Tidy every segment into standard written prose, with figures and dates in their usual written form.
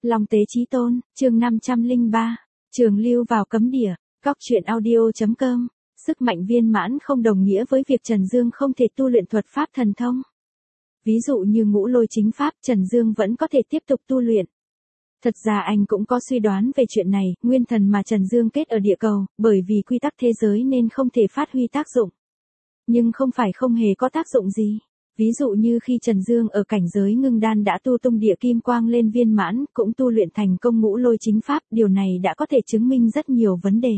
Long Tế Chí Tôn, chương 503, Trường lưu vào cấm địa, góc truyện audio.com. Sức mạnh viên mãn không đồng nghĩa với việc Trần Dương không thể tu luyện thuật pháp thần thông. Ví dụ như ngũ lôi chính pháp, Trần Dương vẫn có thể tiếp tục tu luyện. Thật ra anh cũng có suy đoán về chuyện này, nguyên thần mà Trần Dương kết ở địa cầu, bởi vì quy tắc thế giới nên không thể phát huy tác dụng. Nhưng không phải không hề có tác dụng gì. Ví dụ như khi Trần Dương ở cảnh giới ngưng đan đã tu tung địa kim quang lên viên mãn, cũng tu luyện thành công ngũ lôi chính pháp, điều này đã có thể chứng minh rất nhiều vấn đề.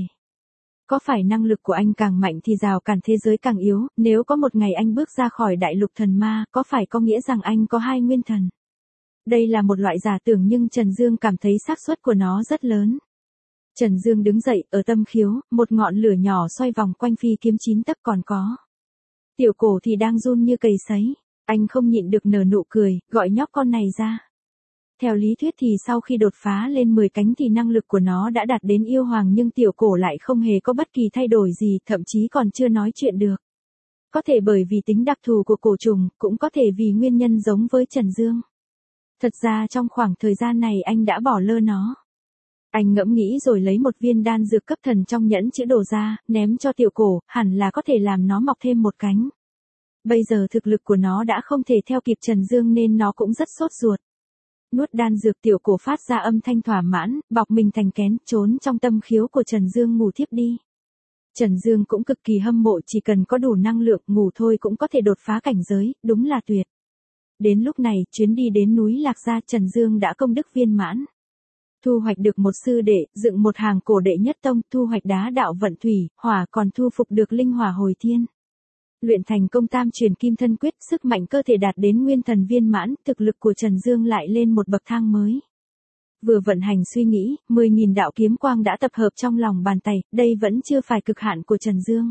Có phải năng lực của anh càng mạnh thì rào cản thế giới càng yếu, nếu có một ngày anh bước ra khỏi đại lục thần ma, có phải có nghĩa rằng anh có hai nguyên thần? Đây là một loại giả tưởng nhưng Trần Dương cảm thấy xác suất của nó rất lớn. Trần Dương đứng dậy, ở tâm khiếu, một ngọn lửa nhỏ xoay vòng quanh phi kiếm 9 tấc còn có. Tiểu Cổ thì đang run như cầy sấy, anh không nhịn được nở nụ cười, gọi nhóc con này ra. Theo lý thuyết thì sau khi đột phá lên 10 cánh thì năng lực của nó đã đạt đến yêu hoàng nhưng Tiểu Cổ lại không hề có bất kỳ thay đổi gì, thậm chí còn chưa nói chuyện được. Có thể bởi vì tính đặc thù của cổ trùng, cũng có thể vì nguyên nhân giống với Trần Dương. Thật ra trong khoảng thời gian này anh đã bỏ lơ nó. Anh ngẫm nghĩ rồi lấy một viên đan dược cấp thần trong nhẫn chữ đồ ra, ném cho Tiểu Cổ, hẳn là có thể làm nó mọc thêm một cánh. Bây giờ thực lực của nó đã không thể theo kịp Trần Dương nên nó cũng rất sốt ruột. Nuốt đan dược, Tiểu Cổ phát ra âm thanh thỏa mãn, bọc mình thành kén, trốn trong tâm khiếu của Trần Dương ngủ thiếp đi. Trần Dương cũng cực kỳ hâm mộ, chỉ cần có đủ năng lượng ngủ thôi cũng có thể đột phá cảnh giới, đúng là tuyệt. Đến lúc này, chuyến đi đến núi Lạc Gia, Trần Dương đã công đức viên mãn. Thu hoạch được một sư đệ, dựng một hàng cổ đệ nhất tông, thu hoạch đá đạo vận thủy, hỏa, còn thu phục được linh hỏa hồi thiên. Luyện thành công tam truyền kim thân quyết, sức mạnh cơ thể đạt đến nguyên thần viên mãn, thực lực của Trần Dương lại lên một bậc thang mới. Vừa vận hành suy nghĩ, 10.000 đạo kiếm quang đã tập hợp trong lòng bàn tay, đây vẫn chưa phải cực hạn của Trần Dương.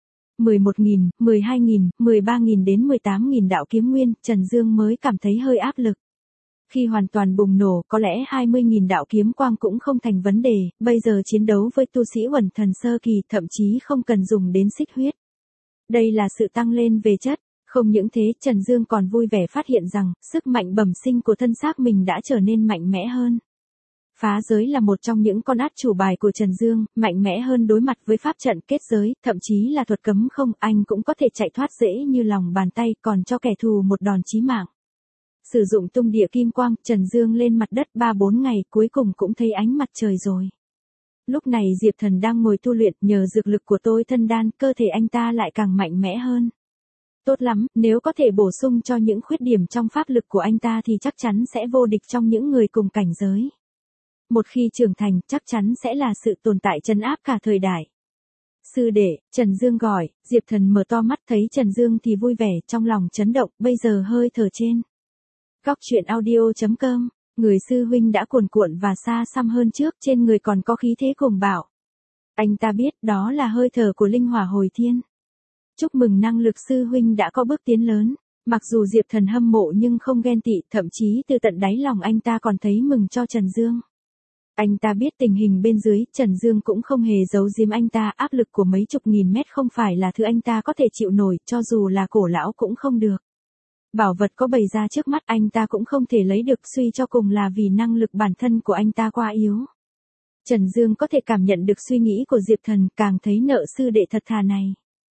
11.000, 12.000, 13.000 đến 18.000 đạo kiếm nguyên, Trần Dương mới cảm thấy hơi áp lực. Khi hoàn toàn bùng nổ, có lẽ 20.000 đạo kiếm quang cũng không thành vấn đề, bây giờ chiến đấu với tu sĩ Uẩn Thần sơ kỳ thậm chí không cần dùng đến xích huyết. Đây là sự tăng lên về chất, không những thế Trần Dương còn vui vẻ phát hiện rằng, sức mạnh bẩm sinh của thân xác mình đã trở nên mạnh mẽ hơn. Phá giới là một trong những con át chủ bài của Trần Dương, mạnh mẽ hơn đối mặt với pháp trận kết giới, thậm chí là thuật cấm không, anh cũng có thể chạy thoát dễ như lòng bàn tay, còn cho kẻ thù một đòn chí mạng. Sử dụng tung địa kim quang, Trần Dương lên mặt đất 3-4 ngày, cuối cùng cũng thấy ánh mặt trời rồi. Lúc này Diệp Thần đang ngồi tu luyện, nhờ dược lực của tôi thân đan, cơ thể anh ta lại càng mạnh mẽ hơn. Tốt lắm, nếu có thể bổ sung cho những khuyết điểm trong pháp lực của anh ta thì chắc chắn sẽ vô địch trong những người cùng cảnh giới. Một khi trưởng thành, chắc chắn sẽ là sự tồn tại trấn áp cả thời đại. Sư đệ, Trần Dương gọi, Diệp Thần mở to mắt thấy Trần Dương thì vui vẻ, trong lòng chấn động, bây giờ hơi thở trên. Góc truyện audio.com, người sư huynh đã cuồn cuộn và xa xăm hơn trước, trên người còn có khí thế cuồng bạo. Anh ta biết đó là hơi thở của linh hỏa hồi thiên. Chúc mừng năng lực sư huynh đã có bước tiến lớn. Mặc dù Diệp Thần hâm mộ nhưng không ghen tị, thậm chí từ tận đáy lòng anh ta còn thấy mừng cho Trần Dương. Anh ta biết tình hình bên dưới, Trần Dương cũng không hề giấu giếm anh ta, áp lực của mấy chục nghìn mét không phải là thứ anh ta có thể chịu nổi, cho dù là cổ lão cũng không được. Bảo vật có bày ra trước mắt anh ta cũng không thể lấy được, suy cho cùng là vì năng lực bản thân của anh ta quá yếu. Trần Dương có thể cảm nhận được suy nghĩ của Diệp Thần, càng thấy nợ sư đệ thật thà này.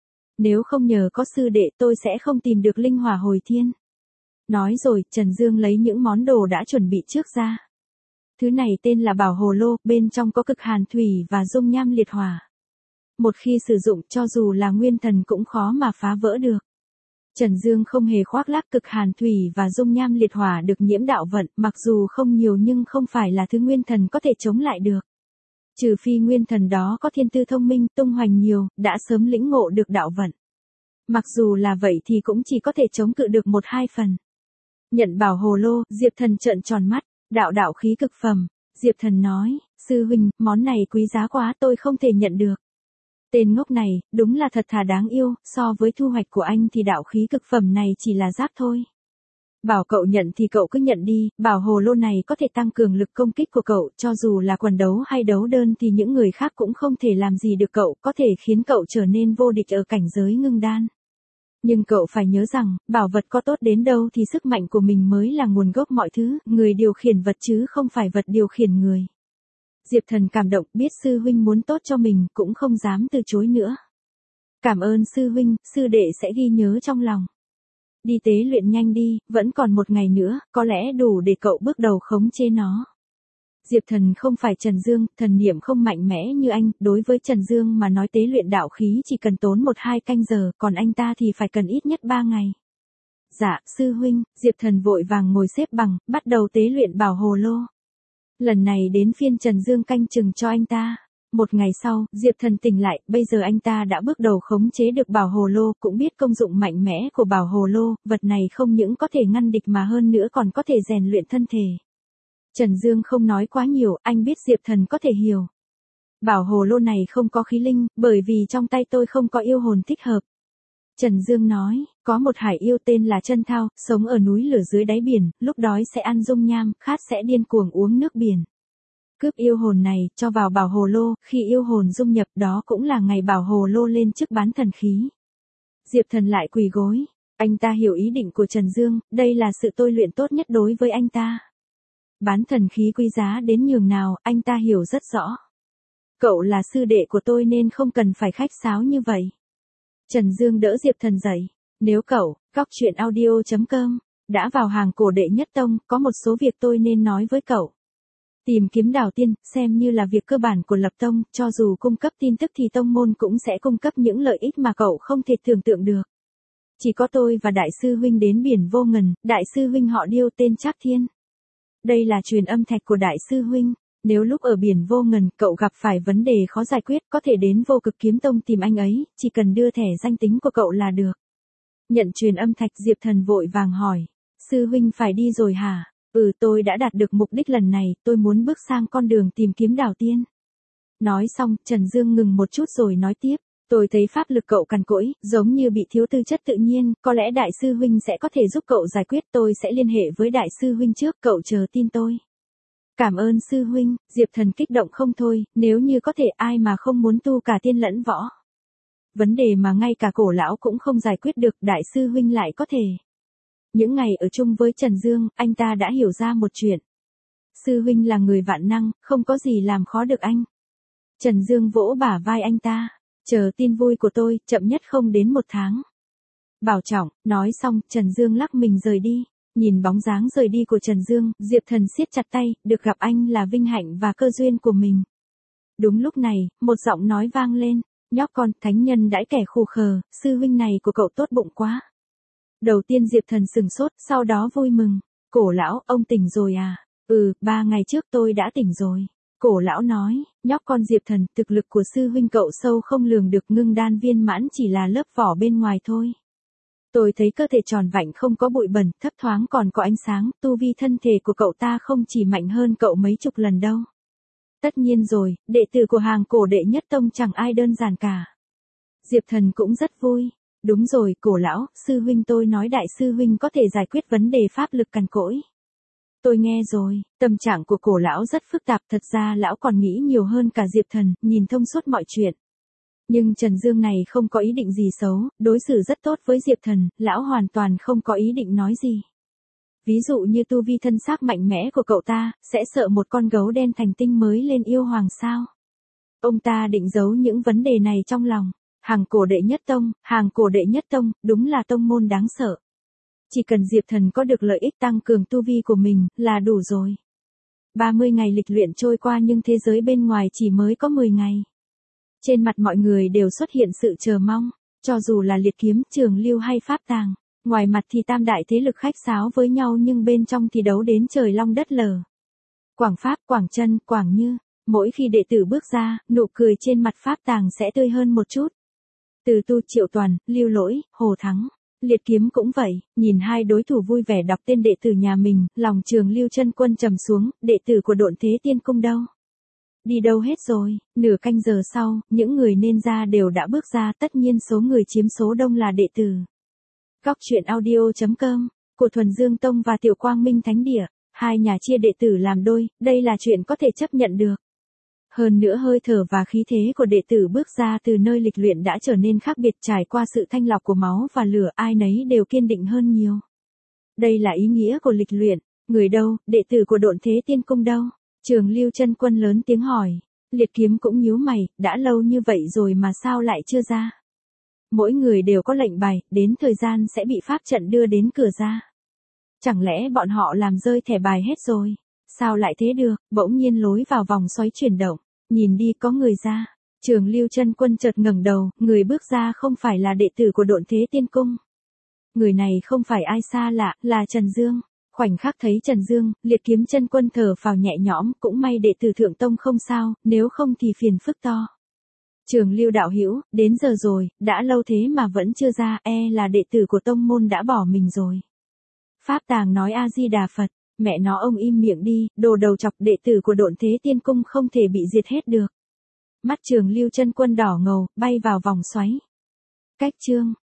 Nếu không nhờ có sư đệ tôi sẽ không tìm được linh hỏa hồi thiên. Nói rồi, Trần Dương lấy những món đồ đã chuẩn bị trước ra. Thứ này tên là bảo hồ lô, bên trong có cực hàn thủy và dung nham liệt hỏa. Một khi sử dụng cho dù là nguyên thần cũng khó mà phá vỡ được. Trần Dương không hề khoác lác, cực hàn thủy và dung nham liệt hỏa được nhiễm đạo vận, mặc dù không nhiều nhưng không phải là thứ nguyên thần có thể chống lại được. Trừ phi nguyên thần đó có thiên tư thông minh, tung hoành nhiều, đã sớm lĩnh ngộ được đạo vận. Mặc dù là vậy thì cũng chỉ có thể chống cự được 1-2 phần. Nhận bảo hồ lô, Diệp Thần trợn tròn mắt, đạo khí cực phẩm. Diệp Thần nói, sư huynh, món này quý giá quá tôi không thể nhận được. Tên ngốc này, đúng là thật thà đáng yêu, so với thu hoạch của anh thì đạo khí cực phẩm này chỉ là rác thôi. Bảo cậu nhận thì cậu cứ nhận đi, bảo hồ lô này có thể tăng cường lực công kích của cậu, cho dù là quần đấu hay đấu đơn thì những người khác cũng không thể làm gì được cậu, có thể khiến cậu trở nên vô địch ở cảnh giới ngưng đan. Nhưng cậu phải nhớ rằng, bảo vật có tốt đến đâu thì sức mạnh của mình mới là nguồn gốc mọi thứ, người điều khiển vật chứ không phải vật điều khiển người. Diệp Thần cảm động, biết sư huynh muốn tốt cho mình, cũng không dám từ chối nữa. Cảm ơn sư huynh, sư đệ sẽ ghi nhớ trong lòng. Đi tế luyện nhanh đi, vẫn còn một ngày nữa, có lẽ đủ để cậu bước đầu khống chế nó. Diệp Thần không phải Trần Dương, thần niệm không mạnh mẽ như anh, đối với Trần Dương mà nói tế luyện đạo khí chỉ cần tốn 1-2 canh giờ, còn anh ta thì phải cần ít nhất 3 ngày. Dạ, sư huynh, Diệp Thần vội vàng ngồi xếp bằng, bắt đầu tế luyện bảo hồ lô. Lần này đến phiên Trần Dương canh chừng cho anh ta. Một ngày sau, Diệp Thần tỉnh lại, bây giờ anh ta đã bước đầu khống chế được bảo hồ lô, cũng biết công dụng mạnh mẽ của bảo hồ lô, vật này không những có thể ngăn địch mà hơn nữa còn có thể rèn luyện thân thể. Trần Dương không nói quá nhiều, anh biết Diệp Thần có thể hiểu. Bảo hồ lô này không có khí linh, bởi vì trong tay tôi không có yêu hồn thích hợp. Trần Dương nói, có một hải yêu tên là Chân Thao, sống ở núi lửa dưới đáy biển, lúc đói sẽ ăn dung nham, khát sẽ điên cuồng uống nước biển. Cướp yêu hồn này, cho vào bảo hồ lô, khi yêu hồn dung nhập đó cũng là ngày bảo hồ lô lên chức bán thần khí. Diệp Thần lại quỳ gối, anh ta hiểu ý định của Trần Dương, đây là sự tôi luyện tốt nhất đối với anh ta. Bán thần khí quý giá đến nhường nào, anh ta hiểu rất rõ. Cậu là sư đệ của tôi nên không cần phải khách sáo như vậy. Trần Dương đỡ Diệp Thần dậy. Nếu cậu, coctruyện.audio.com, đã vào hàng cổ đệ nhất tông, có một số việc tôi nên nói với cậu. Tìm kiếm đào tiên, xem như là việc cơ bản của lập tông, cho dù cung cấp tin tức thì tông môn cũng sẽ cung cấp những lợi ích mà cậu không thể tưởng tượng được. Chỉ có tôi và đại sư huynh đến biển vô ngần, đại sư huynh họ Điêu tên Trác Thiên. Đây là truyền âm thạch của đại sư huynh. Nếu lúc ở biển vô ngần cậu gặp phải vấn đề khó giải quyết, có thể đến Vô Cực Kiếm Tông tìm anh ấy, chỉ cần đưa thẻ danh tính của cậu là được. Nhận truyền âm thạch, Diệp Thần vội vàng hỏi. Sư huynh phải đi rồi hả? Tôi đã đạt được mục đích lần này, tôi muốn bước sang con đường tìm kiếm đào tiên. Nói xong, Trần Dương ngừng một chút rồi nói tiếp. Tôi thấy pháp lực cậu cằn cỗi, giống như bị thiếu tư chất tự nhiên, có lẽ đại sư huynh sẽ có thể giúp cậu giải quyết, tôi sẽ liên hệ với đại sư huynh trước, cậu chờ tin tôi. Cảm ơn sư huynh, Diệp Thần kích động không thôi, nếu như có thể ai mà không muốn tu cả tiên lẫn võ. Vấn đề mà ngay cả cổ lão cũng không giải quyết được, đại sư huynh lại có thể. Những ngày ở chung với Trần Dương, anh ta đã hiểu ra một chuyện. Sư huynh là người vạn năng, không có gì làm khó được anh. Trần Dương vỗ bả vai anh ta. Chờ tin vui của tôi, chậm nhất không đến 1 tháng. Bảo trọng, nói xong, Trần Dương lắc mình rời đi. Nhìn bóng dáng rời đi của Trần Dương, Diệp Thần siết chặt tay, được gặp anh là vinh hạnh và cơ duyên của mình. Đúng lúc này, một giọng nói vang lên. Nhóc con, thánh nhân đãi kẻ khù khờ, sư huynh này của cậu tốt bụng quá. Đầu tiên Diệp Thần sừng sốt, sau đó vui mừng. Cổ lão, ông tỉnh rồi à? 3 ngày trước tôi đã tỉnh rồi. Cổ lão nói, nhóc con Diệp Thần, thực lực của sư huynh cậu sâu không lường được, ngưng đan viên mãn chỉ là lớp vỏ bên ngoài thôi. Tôi thấy cơ thể tròn vảnh không có bụi bẩn, thấp thoáng còn có ánh sáng, tu vi thân thể của cậu ta không chỉ mạnh hơn cậu mấy chục lần đâu. Tất nhiên rồi, đệ tử của hàng cổ đệ nhất tông chẳng ai đơn giản cả. Diệp Thần cũng rất vui. Đúng rồi, cổ lão, sư huynh tôi nói đại sư huynh có thể giải quyết vấn đề pháp lực cằn cỗi. Tôi nghe rồi, tâm trạng của cổ lão rất phức tạp, thật ra lão còn nghĩ nhiều hơn cả Diệp Thần, nhìn thông suốt mọi chuyện. Nhưng Trần Dương này không có ý định gì xấu, đối xử rất tốt với Diệp Thần, lão hoàn toàn không có ý định nói gì. Ví dụ như tu vi thân xác mạnh mẽ của cậu ta, sẽ sợ một con gấu đen thành tinh mới lên yêu hoàng sao? Ông ta định giấu những vấn đề này trong lòng. Hàng cổ đệ nhất tông, đúng là tông môn đáng sợ. Chỉ cần Diệp Thần có được lợi ích tăng cường tu vi của mình, là đủ rồi. 30 ngày lịch luyện trôi qua nhưng thế giới bên ngoài chỉ mới có 10 ngày. Trên mặt mọi người đều xuất hiện sự chờ mong, cho dù là liệt kiếm, trường lưu hay pháp tàng. Ngoài mặt thì tam đại thế lực khách sáo với nhau nhưng bên trong thì đấu đến trời long đất lở. Quảng Pháp, Quảng Trân, Quảng Như, mỗi khi đệ tử bước ra, nụ cười trên mặt pháp tàng sẽ tươi hơn một chút. Từ Tu, Triệu Toàn, Lưu Lỗi, Hồ Thắng, liệt kiếm cũng vậy, nhìn hai đối thủ vui vẻ đọc tên đệ tử nhà mình, lòng Trường Lưu chân quân trầm xuống, đệ tử của Độn Thế Tiên Cung đâu? Đi đâu hết rồi? Nửa canh giờ sau, những người nên ra đều đã bước ra, tất nhiên số người chiếm số đông là đệ tử. Coctruyện.audio.com, của Thuần Dương Tông và Tiểu Quang Minh Thánh Địa, hai nhà chia đệ tử làm đôi, đây là chuyện có thể chấp nhận được. Hơn nữa hơi thở và khí thế của đệ tử bước ra từ nơi lịch luyện đã trở nên khác biệt, trải qua sự thanh lọc của máu và lửa, ai nấy đều kiên định hơn nhiều. Đây là ý nghĩa của lịch luyện. Người đâu, đệ tử của Độn Thế Tiên Cung đâu? Trường Lưu Chân Quân lớn tiếng hỏi. Liệt Kiếm cũng nhíu mày, đã lâu như vậy rồi mà sao lại chưa ra? Mỗi người đều có lệnh bài, đến thời gian sẽ bị pháp trận đưa đến cửa ra. Chẳng lẽ bọn họ làm rơi thẻ bài hết rồi? Sao lại thế được? Bỗng nhiên lối vào vòng xoáy chuyển động, nhìn đi có người ra. Trường Lưu Chân Quân chợt ngẩng đầu, người bước ra không phải là đệ tử của Độn Thế Tiên Cung. Người này không phải ai xa lạ, là Trần Dương. Khoảnh khắc thấy Trần Dương, Liệt Kiếm Chân Quân thở phào nhẹ nhõm, cũng may đệ tử Thượng Tông không sao, nếu không thì phiền phức to. Trường Lưu đạo hữu, đến giờ rồi, đã lâu thế mà vẫn chưa ra, là đệ tử của tông môn đã bỏ mình rồi. Pháp Tàng nói A Di Đà Phật, mẹ nó ông im miệng đi, đồ đầu chọc, đệ tử của Độn Thế Tiên Cung không thể bị diệt hết được. Mắt Trường Lưu Chân Quân đỏ ngầu, bay vào vòng xoáy. Cách chương